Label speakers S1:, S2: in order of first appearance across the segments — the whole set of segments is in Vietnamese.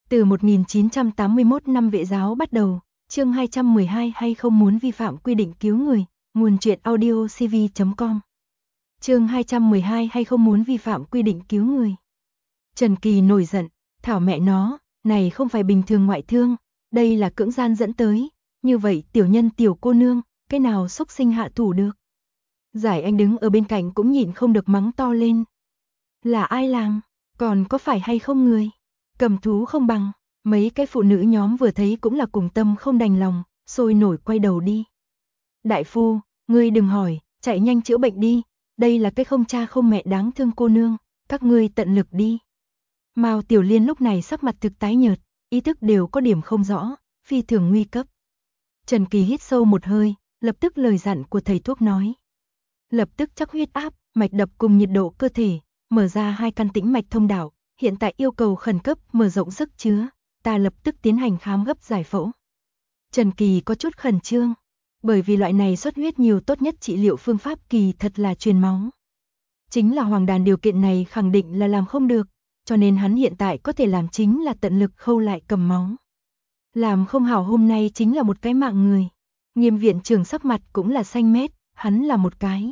S1: Từ 1981 năm vệ giáo bắt đầu, chương 212 hay không muốn vi phạm quy định cứu người, nguồn truyện audio cv.com. Chương 212 hay không muốn vi phạm quy định cứu người. Trần Kỳ nổi giận, thảo mẹ nó, này không phải bình thường ngoại thương, đây là cưỡng gian dẫn tới, như vậy tiểu nhân tiểu cô nương, cái nào xúc sinh hạ thủ được. Giải Anh đứng ở bên cạnh cũng nhịn không được mắng to lên. Là ai làm, còn có phải hay không người, cầm thú không bằng. Mấy cái phụ nữ nhóm vừa thấy cũng là cùng tâm không đành lòng, sôi nổi quay đầu đi. Đại phu, ngươi đừng hỏi, chạy nhanh chữa bệnh đi, đây là cái không cha không mẹ đáng thương cô nương, các ngươi tận lực đi. Mao Tiểu Liên lúc này sắc mặt thực tái nhợt, ý thức đều có điểm không rõ, phi thường nguy cấp. Trần Kỳ hít sâu một hơi, lập tức lời dặn của thầy thuốc nói. Lập tức chắc huyết áp, mạch đập cùng nhiệt độ cơ thể, mở ra hai căn tĩnh mạch thông đạo, hiện tại yêu cầu khẩn cấp mở rộng sức chứa. Ta lập tức tiến hành khám gấp giải phẫu. Trần Kỳ có chút khẩn trương, bởi vì loại này xuất huyết nhiều tốt nhất trị liệu phương pháp kỳ thật là truyền máu. Chính là Hoàng Đàn điều kiện này khẳng định là làm không được, cho nên hắn hiện tại có thể làm chính là tận lực khâu lại cầm máu. Làm không hảo hôm nay chính là một cái mạng người. Nghiêm viện trưởng sắc mặt cũng là xanh mét, hắn là một cái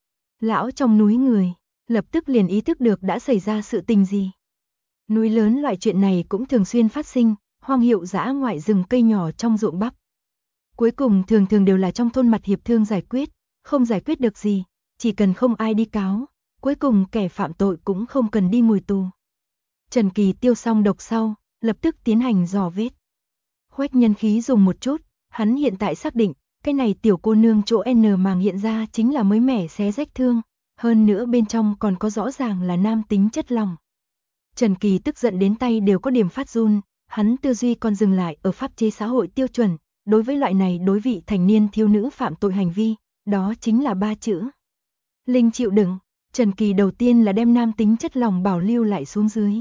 S1: lão trong núi người, lập tức liền ý thức được đã xảy ra sự tình gì. Núi lớn loại chuyện này cũng thường xuyên phát sinh, hoang hiệu dã ngoại rừng cây nhỏ trong ruộng bắp. Cuối cùng thường thường đều là trong thôn mặt hiệp thương giải quyết, không giải quyết được gì, chỉ cần không ai đi cáo, cuối cùng kẻ phạm tội cũng không cần đi ngồi tù. Trần Kỳ tiêu xong độc sau, lập tức tiến hành dò vết. Khuếch nhân khí dùng một chút, hắn hiện tại xác định, cái này tiểu cô nương chỗ N màng hiện ra chính là mới mẻ xé rách thương, hơn nữa bên trong còn có rõ ràng là nam tính chất lỏng. Trần Kỳ tức giận đến tay đều có điểm phát run, hắn tư duy còn dừng lại ở pháp chế xã hội tiêu chuẩn, đối với loại này đối vị thành niên thiếu nữ phạm tội hành vi, đó chính là 3 chữ. Linh chịu đựng, Trần Kỳ đầu tiên là đem nam tính chất lỏng bảo lưu lại xuống dưới.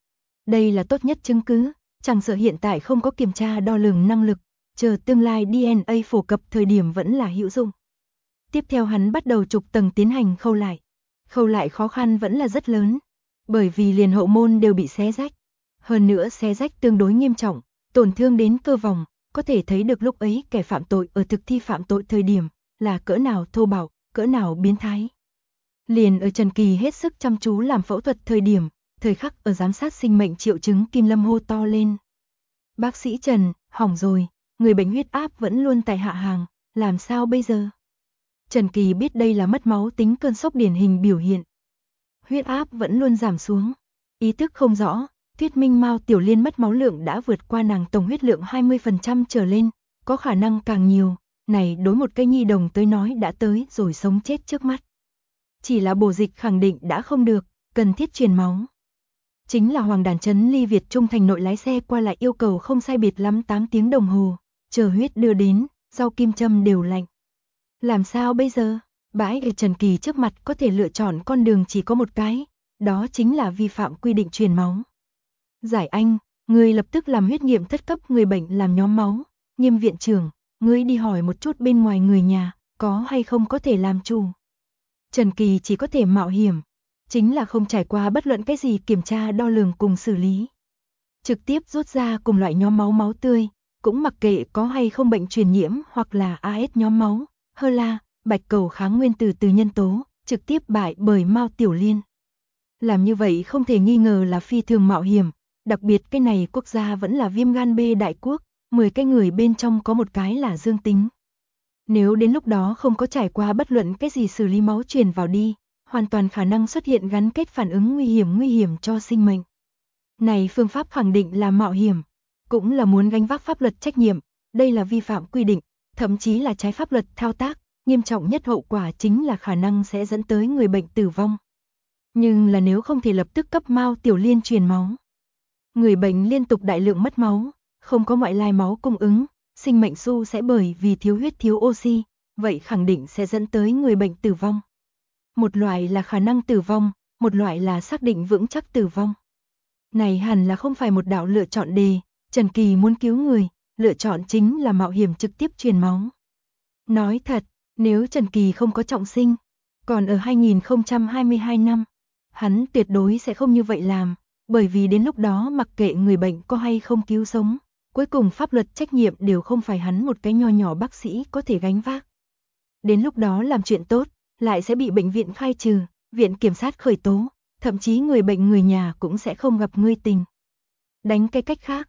S1: Đây là tốt nhất chứng cứ, chẳng sợ hiện tại không có kiểm tra đo lường năng lực, chờ tương lai DNA phổ cập thời điểm vẫn là hữu dụng. Tiếp theo hắn bắt đầu trục tầng tiến hành khâu lại. Khâu lại khó khăn vẫn là rất lớn. Bởi vì liền hậu môn đều bị xé rách. Hơn nữa xé rách tương đối nghiêm trọng, tổn thương đến cơ vòng, có thể thấy được lúc ấy kẻ phạm tội ở thực thi phạm tội thời điểm, là cỡ nào thô bạo, cỡ nào biến thái. Liền ở Trần Kỳ hết sức chăm chú làm phẫu thuật thời điểm, thời khắc ở giám sát sinh mệnh triệu chứng Kim Lâm hô to lên. Bác sĩ Trần, hỏng rồi, người bệnh huyết áp vẫn luôn tại hạ hàng, làm sao bây giờ? Trần Kỳ biết đây là mất máu tính cơn sốc điển hình biểu hiện. Huyết áp vẫn luôn giảm xuống, ý thức không rõ, thuyết minh Mao Tiểu Liên mất máu lượng đã vượt qua nàng tổng huyết lượng 20% trở lên, có khả năng càng nhiều, này đối một cây nhi đồng tới nói đã tới rồi sống chết trước mắt. Chỉ là bổ dịch khẳng định đã không được, cần thiết truyền máu. Chính là Hoàng Đàn trấn ly Việt Trung thành nội lái xe qua lại yêu cầu không sai biệt lắm 8 tiếng đồng hồ, chờ huyết đưa đến, rau kim châm đều lạnh. Làm sao bây giờ? Bãi ở Trần Kỳ trước mặt có thể lựa chọn con đường chỉ có một cái, đó chính là vi phạm quy định truyền máu. Giải Anh, ngươi lập tức làm huyết nghiệm thất cấp người bệnh làm nhóm máu. Nghiêm viện trưởng, ngươi đi hỏi một chút bên ngoài người nhà, có hay không có thể làm chủ. Trần Kỳ chỉ có thể mạo hiểm, chính là không trải qua bất luận cái gì kiểm tra đo lường cùng xử lý. Trực tiếp rút ra cùng loại nhóm máu máu tươi, cũng mặc kệ có hay không bệnh truyền nhiễm hoặc là AS nhóm máu, HeLa, bạch cầu kháng nguyên tử từ nhân tố, trực tiếp bại bởi Mao Tiểu Liên. Làm như vậy không thể nghi ngờ là phi thường mạo hiểm, đặc biệt cái này quốc gia vẫn là viêm gan B đại quốc, 10 cái người bên trong có một cái là dương tính. Nếu đến lúc đó không có trải qua bất luận cái gì xử lý máu truyền vào đi, hoàn toàn khả năng xuất hiện gắn kết phản ứng nguy hiểm cho sinh mệnh. Này phương pháp khẳng định là mạo hiểm, cũng là muốn gánh vác pháp luật trách nhiệm, đây là vi phạm quy định, thậm chí là trái pháp luật thao tác, nghiêm trọng nhất hậu quả chính là khả năng sẽ dẫn tới người bệnh tử vong. Nhưng là nếu không thể lập tức cấp Mao Tiểu Liên truyền máu, người bệnh liên tục đại lượng mất máu, không có ngoại lai máu cung ứng, sinh mệnh su sẽ bởi vì thiếu huyết thiếu oxy, vậy khẳng định sẽ dẫn tới người bệnh tử vong. Một loại là khả năng tử vong, một loại là xác định vững chắc tử vong. Này hẳn là không phải một đạo lựa chọn đề, Trần Kỳ muốn cứu người, lựa chọn chính là mạo hiểm trực tiếp truyền máu. Nói thật, nếu Trần Kỳ không có trọng sinh, còn ở 2022 năm, hắn tuyệt đối sẽ không như vậy làm, bởi vì đến lúc đó mặc kệ người bệnh có hay không cứu sống, cuối cùng pháp luật trách nhiệm đều không phải hắn một cái nho nhỏ bác sĩ có thể gánh vác. Đến lúc đó làm chuyện tốt, lại sẽ bị bệnh viện khai trừ, viện kiểm sát khởi tố, thậm chí người bệnh người nhà cũng sẽ không gặp ngươi tình. Đánh cái cách khác,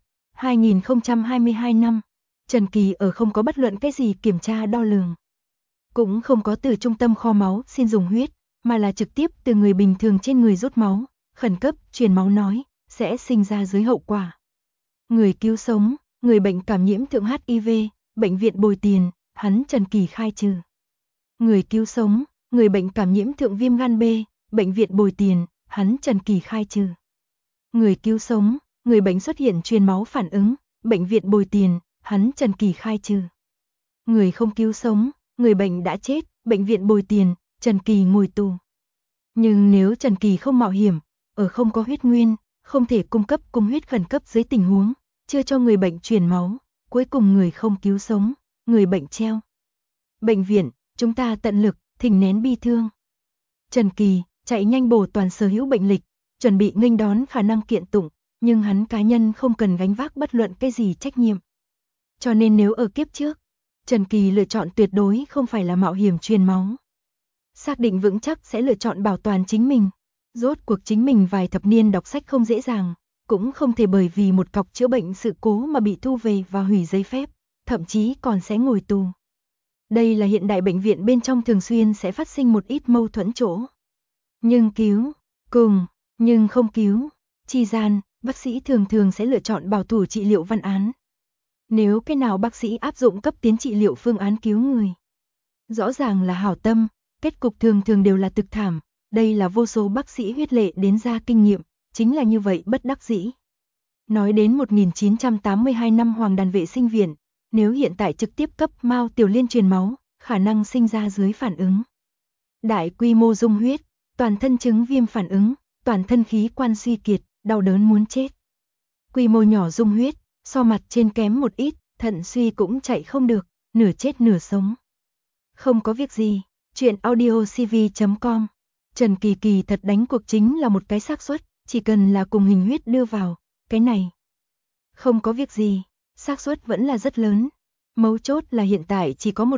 S1: 2022 năm, Trần Kỳ ở không có bất luận cái gì kiểm tra đo lường. Cũng không có từ trung tâm kho máu xin dùng huyết, mà là trực tiếp từ người bình thường trên người rút máu, khẩn cấp truyền máu nói, sẽ sinh ra dưới hậu quả. Người cứu sống, người bệnh cảm nhiễm thượng HIV, bệnh viện bồi tiền, hắn Trần Kỳ khai trừ. Người cứu sống, người bệnh cảm nhiễm thượng viêm gan B, bệnh viện bồi tiền, hắn Trần Kỳ khai trừ. Người cứu sống, người bệnh xuất hiện truyền máu phản ứng, bệnh viện bồi tiền, hắn Trần Kỳ khai trừ. Người không cứu sống, người bệnh đã chết, bệnh viện bồi tiền, Trần Kỳ ngồi tù. Nhưng nếu Trần Kỳ không mạo hiểm, ở không có huyết nguyên, không thể cung cấp cung huyết khẩn cấp dưới tình huống, chưa cho người bệnh truyền máu, cuối cùng người không cứu sống, người bệnh treo. Bệnh viện, chúng ta tận lực, thỉnh nén bi thương. Trần Kỳ, chạy nhanh bổ toàn sở hữu bệnh lịch, chuẩn bị nghênh đón khả năng kiện tụng, nhưng hắn cá nhân không cần gánh vác bất luận cái gì trách nhiệm. Cho nên nếu ở kiếp trước, Trần Kỳ lựa chọn tuyệt đối không phải là mạo hiểm truyền máu. Xác định vững chắc sẽ lựa chọn bảo toàn chính mình. Rốt cuộc chính mình vài thập niên đọc sách không dễ dàng, cũng không thể bởi vì một cọc chữa bệnh sự cố mà bị thu về và hủy giấy phép, thậm chí còn sẽ ngồi tù. Đây là hiện đại bệnh viện bên trong thường xuyên sẽ phát sinh một ít mâu thuẫn chỗ. Nhưng cứu, cùng, nhưng không cứu, chi gian, bác sĩ thường thường sẽ lựa chọn bảo thủ trị liệu văn án. Nếu cái nào bác sĩ áp dụng cấp tiến trị liệu phương án cứu người, rõ ràng là hảo tâm, kết cục thường thường đều là thực thảm, đây là vô số bác sĩ huyết lệ đến ra kinh nghiệm, chính là như vậy bất đắc dĩ. Nói đến 1982 năm Hoàng Đàn vệ sinh viện, nếu hiện tại trực tiếp cấp Mao Tiểu Liên truyền máu, khả năng sinh ra dưới phản ứng. Đại quy mô dung huyết, toàn thân chứng viêm phản ứng, toàn thân khí quan suy kiệt, đau đớn muốn chết. Quy mô nhỏ dung huyết, so mặt trên kém một ít, thận suy cũng chạy không được, nửa chết nửa sống. Không có việc gì, chuyện audiocv.com. Trần Kỳ kỳ thật đánh cuộc chính là một cái xác suất, chỉ cần là cùng hình huyết đưa vào, cái này. Không có việc gì, xác suất vẫn là rất lớn. Mấu chốt là hiện tại chỉ có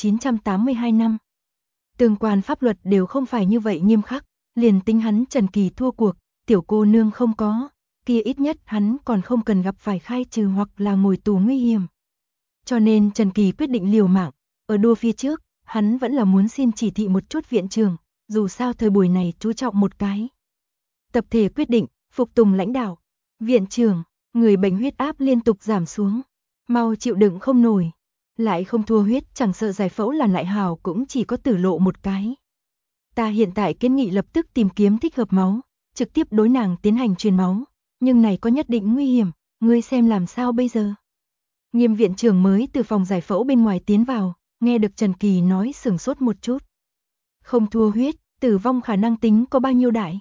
S1: 1982 năm. Tương quan pháp luật đều không phải như vậy nghiêm khắc, liền tính hắn Trần Kỳ thua cuộc, tiểu cô nương không có, kia ít nhất hắn còn không cần gặp phải khai trừ hoặc là ngồi tù nguy hiểm. Cho nên Trần Kỳ quyết định liều mạng, ở đua phía trước, hắn vẫn là muốn xin chỉ thị một chút viện trưởng, dù sao thời buổi này chú trọng một cái. Tập thể quyết định, phục tùng lãnh đạo. Viện trưởng, người bệnh huyết áp liên tục giảm xuống, mau chịu đựng không nổi, lại không thua huyết, chẳng sợ giải phẫu là lại hảo cũng chỉ có tử lộ một cái. Ta hiện tại kiến nghị lập tức tìm kiếm thích hợp máu, trực tiếp đối nàng tiến hành truyền máu, nhưng này có nhất định nguy hiểm, ngươi xem làm sao bây giờ. Nghiêm viện trưởng mới từ phòng giải phẫu bên ngoài tiến vào, nghe được Trần Kỳ nói sửng sốt một chút. Không thua huyết, tử vong khả năng tính có bao nhiêu đại?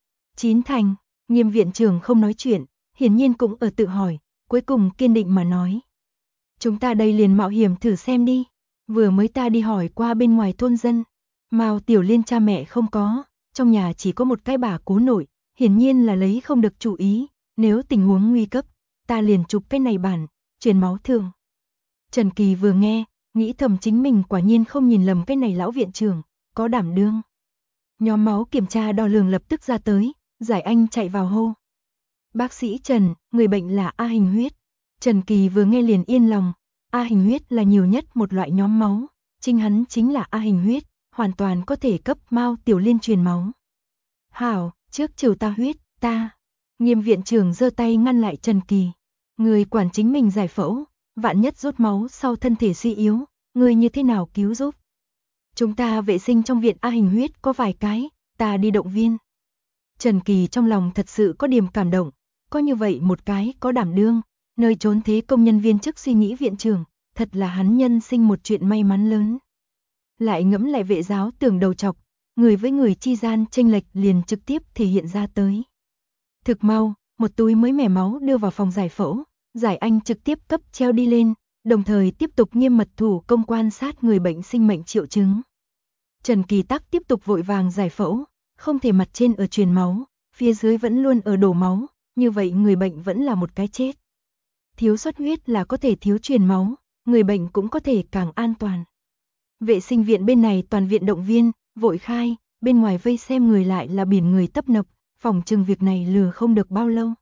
S1: 9 thành, Nghiêm viện trưởng không nói chuyện, hiển nhiên cũng ở tự hỏi, cuối cùng kiên định mà nói. Chúng ta đây liền mạo hiểm thử xem đi, vừa mới ta đi hỏi qua bên ngoài thôn dân, Mao Tiểu Liên cha mẹ không có, trong nhà chỉ có một cái bà cố nội, hiển nhiên là lấy không được chủ ý, nếu tình huống nguy cấp, ta liền chụp cái này bản, truyền máu thường. Trần Kỳ vừa nghe, nghĩ thầm chính mình quả nhiên không nhìn lầm cái này lão viện trưởng, có đảm đương. Nhóm máu kiểm tra đo lường lập tức ra tới, Giải Anh chạy vào hô. Bác sĩ Trần, người bệnh là A hình huyết. Trần Kỳ vừa nghe liền yên lòng, A hình huyết là nhiều nhất một loại nhóm máu, chính hắn chính là A hình huyết, hoàn toàn có thể cấp Mao Tiểu Liên truyền máu. Hảo, trước trừ ta huyết, ta. Nghiêm viện trưởng giơ tay ngăn lại Trần Kỳ. Người quản chính mình giải phẫu, vạn nhất rút máu sau thân thể suy yếu, người như thế nào cứu giúp? Chúng ta vệ sinh trong viện A hình huyết có vài cái, ta đi động viên. Trần Kỳ trong lòng thật sự có điểm cảm động, có như vậy một cái có đảm đương, nơi trốn thế công nhân viên chức suy nghĩ viện trưởng, thật là hắn nhân sinh một chuyện may mắn lớn. Lại ngẫm lại vệ giáo tưởng đầu chọc, người với người chi gian chênh lệch liền trực tiếp thể hiện ra tới. Thực mau, một túi mới mẻ máu đưa vào phòng giải phẫu, Giải Anh trực tiếp cấp treo đi lên, đồng thời tiếp tục nghiêm mật thủ công quan sát người bệnh sinh mệnh triệu chứng. Trần Kỳ Tắc tiếp tục vội vàng giải phẫu, không thể mặt trên ở truyền máu, phía dưới vẫn luôn ở đổ máu, như vậy người bệnh vẫn là một cái chết. Thiếu xuất huyết là có thể thiếu truyền máu, người bệnh cũng có thể càng an toàn. Vệ sinh viện bên này toàn viện động viên, vội khai, bên ngoài vây xem người lại là biển người tấp nập, phòng trừng việc này lừa không được bao lâu.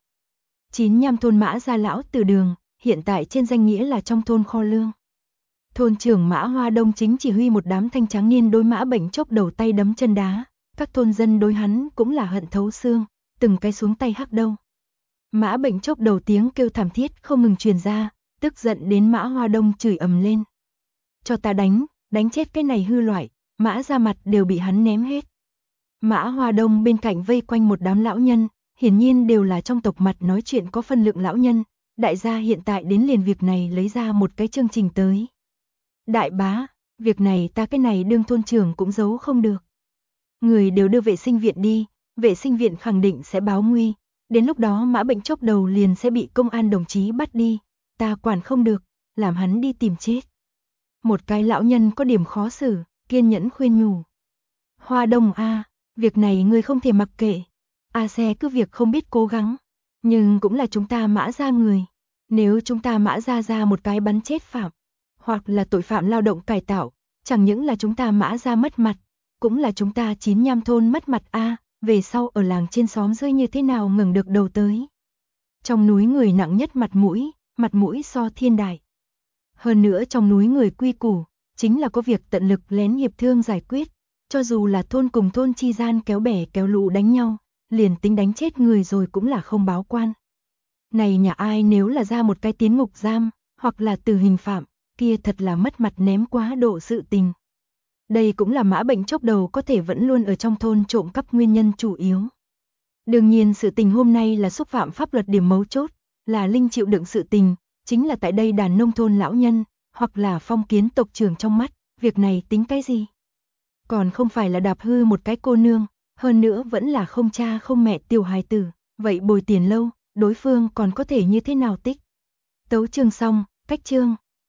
S1: 95 thôn Mã Gia lão từ đường, hiện tại trên danh nghĩa là trong thôn kho lương. Thôn trưởng Mã Hoa Đông chính chỉ huy một đám thanh tráng niên đối Mã Bệnh chốc đầu tay đấm chân đá, các thôn dân đối hắn cũng là hận thấu xương, từng cái xuống tay hắc đâu. Mã Bệnh chốc đầu tiếng kêu thảm thiết không ngừng truyền ra, tức giận đến Mã Hoa Đông chửi ầm lên. Cho ta đánh chết cái này hư loại, Mã Gia mặt đều bị hắn ném hết. Mã Hoa Đông bên cạnh vây quanh một đám lão nhân, hiển nhiên đều là trong tộc mặt nói chuyện có phân lượng lão nhân, đại gia hiện tại đến liền việc này lấy ra một cái chương trình tới. Đại bá, việc này ta cái này đương thôn trưởng cũng giấu không được. Người đều đưa vệ sinh viện đi, vệ sinh viện khẳng định sẽ báo nguy, đến lúc đó Mã Bệnh chốc đầu liền sẽ bị công an đồng chí bắt đi, ta quản không được, làm hắn đi tìm chết. Một cái lão nhân có điểm khó xử, kiên nhẫn khuyên nhủ. Hoa Đông a, việc này ngươi không thể mặc kệ. A Xe cứ việc không biết cố gắng, nhưng cũng là chúng ta Mã Gia người. Nếu chúng ta Mã Gia ra một cái bắn chết phạm, hoặc là tội phạm lao động cải tạo, chẳng những là chúng ta Mã Gia mất mặt, cũng là chúng ta 95 thôn mất mặt a, về sau ở làng trên xóm rơi như thế nào ngẩng được đầu tới. Trong núi người nặng nhất mặt mũi so thiên đại. Hơn nữa trong núi người quy củ, chính là có việc tận lực lén hiệp thương giải quyết, cho dù là thôn cùng thôn chi gian kéo bè kéo lũ đánh nhau, liền tính đánh chết người rồi cũng là không báo quan. Này nhà ai nếu là ra một cái tiến ngục giam, hoặc là tử hình phạm, kia thật là mất mặt ném quá độ sự tình. Đây cũng là Mã Bệnh chốc đầu có thể vẫn luôn ở trong thôn trộm cắp nguyên nhân chủ yếu. Đương nhiên sự tình hôm nay là xúc phạm pháp luật điểm mấu chốt, là Linh chịu đựng sự tình, chính là tại đây đàn nông thôn lão nhân, hoặc là phong kiến tộc trưởng trong mắt, việc này tính cái gì? Còn không phải là đạp hư một cái cô nương, hơn nữa vẫn là không cha không mẹ tiểu hài tử, vậy bồi tiền lâu, đối phương còn có thể như thế nào tích? Tấu chương xong, cách chương.